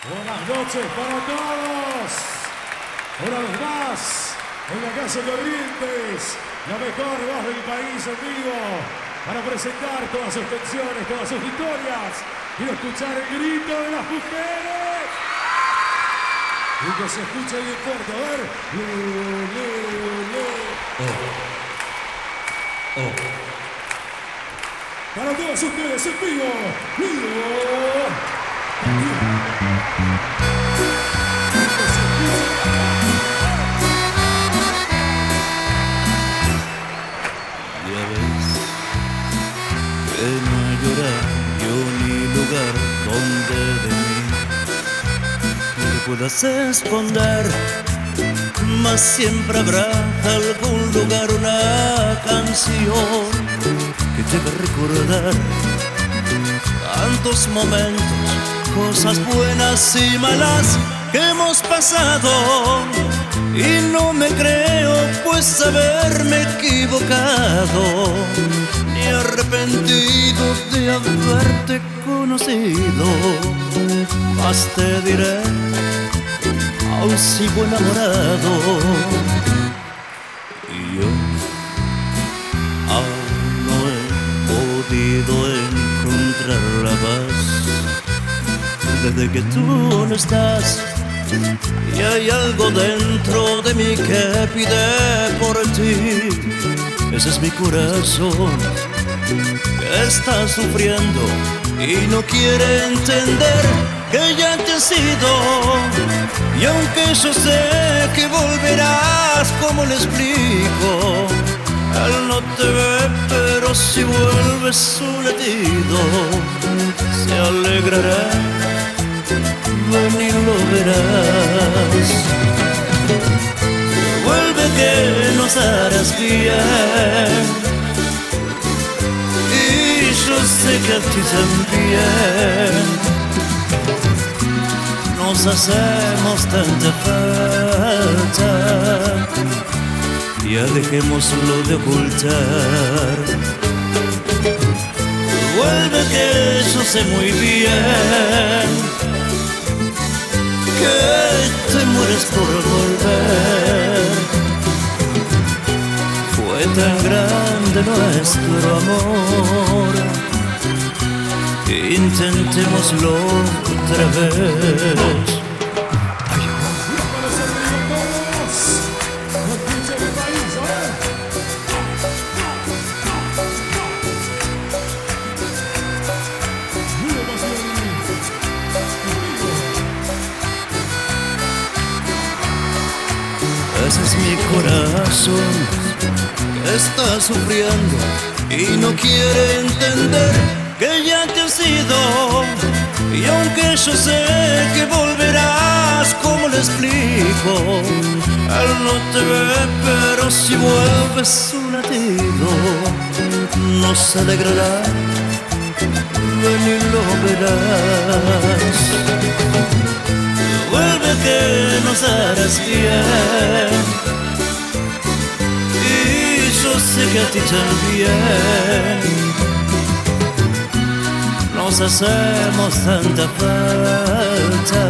Buenas noches para todos. Una vez más, en la Casa Corrientes, la mejor voz del país en vivo, para presentar todas sus canciones, todas sus historias. Quiero escuchar el grito de las mujeres. Y que se escuche bien fuerte, a ver. Para todos ustedes en vivo, Ya ves que no hay horario ni lugar donde de mí te puedas esconder, mas siempre habrá algún lugar, una canción que te va a recordar tantos momentos, cosas buenas y malas que hemos pasado. Y no me creo pues haberme equivocado, ni arrepentido de haberte conocido. Más te diré, aún sigo enamorado. Y yo aún no he podido encontrar la paz desde que tú no estás. Y hay algo dentro de mí que pide por ti. Ese es mi corazón que está sufriendo y no quiere entender que ya te has ido. Y aunque yo sé que volverás, ¿cómo le explico? Él no te ve, pero si vuelves su latido se alegrará. Ven y lo verás. Vuelve que nos harás bien, y yo sé que a ti también. Nos hacemos tanta falta, ya dejémoslo de ocultar. Vuelve que yo sé muy bien que te mueres por volver. Fue tan grande nuestro amor, intentémoslo otra vez. Ese es mi corazón que está sufriendo y no quiere entender que ya te has ido. Y aunque yo sé que volverás, ¿cómo le explico? Él no te ve, pero si vuelves su latido nos alegrará. Ven y lo verás. Vuelve que nos harás bien, y yo sé que a ti también. Nos hacemos tanta falta,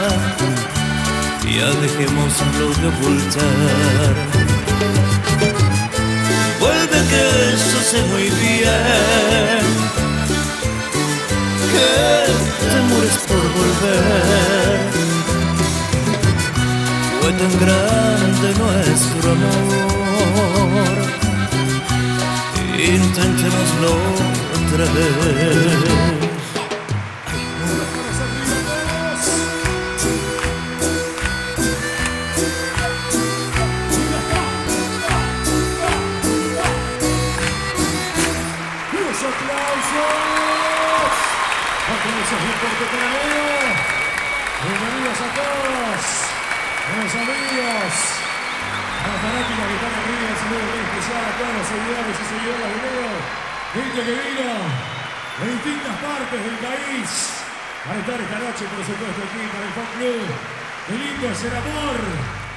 ya dejémoslo de ocultar. Vuelve que yo sé muy bien que te mueres por volver. Fue tan grande nuestro amor, intentémoslo otra vez. ¡Los aplausos! ¡Aplausos bien fuerte para Leo! Bienvenidos a todos, a los amigos, a las fanáticas que están arriba. Un saludo muy especial a todos los seguidores y seguidoras de Leo. Gente que vino de distintas partes del país para estar esta noche, por supuesto, aquí para el Fan Club. Qué lindo es el amor,